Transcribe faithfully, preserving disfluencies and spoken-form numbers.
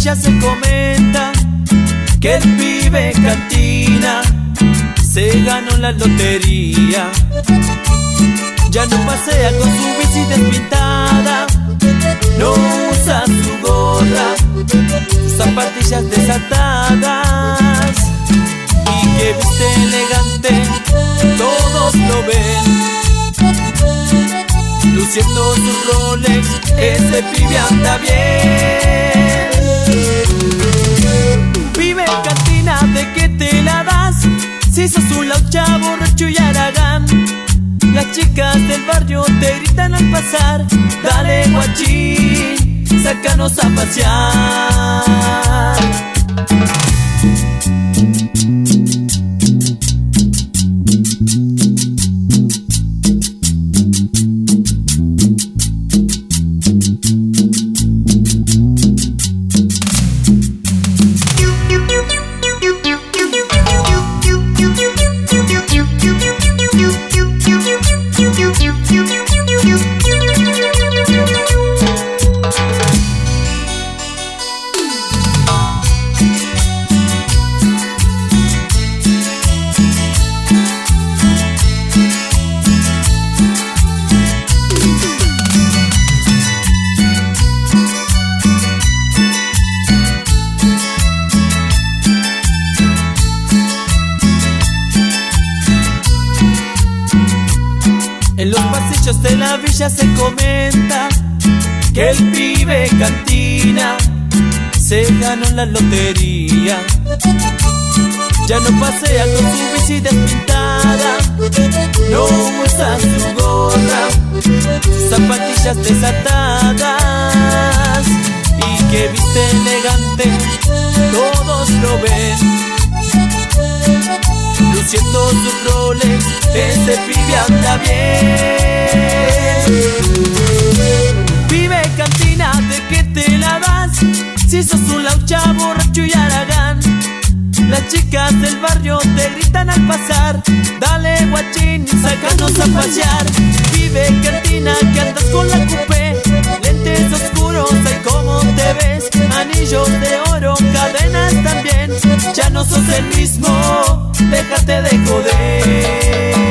villa se comenta que el pibe cantina se ganó la lotería. Ya no pasea con su bici despintada, no usa su gorra, sus zapatillas desatadas, y que viste elegante, todos lo ven, luciendo sus Rolex, ese pibe anda bien. Pibe cantina, ¿de qué te la das? Si sos un laucha, borracho y haragán. Las chicas del barrio te gritan al pasar: dale guachín, sácanos a pasear. En los pasillos de la villa se comenta que el pibe cantina se ganó la lotería. Ya no pasea con su bici despintada, no usa su gorra, sus zapatillas desatadas, y que viste elegante, todos lo ven, luciendo sus Rolex, ese pibe anda bien. Pibe cantina, ¿de qué te la das? Si sos un laucha, borracho y haragán. Las chicas del barrio te gritan al pasar: dale guachín, sácanos a pasear. Pibe cantina, que andas con la coupé, lentes oscuros, ay cómo te ves, anillos de oro, cadenas también. Ya no sos el mismo, déjate de joder.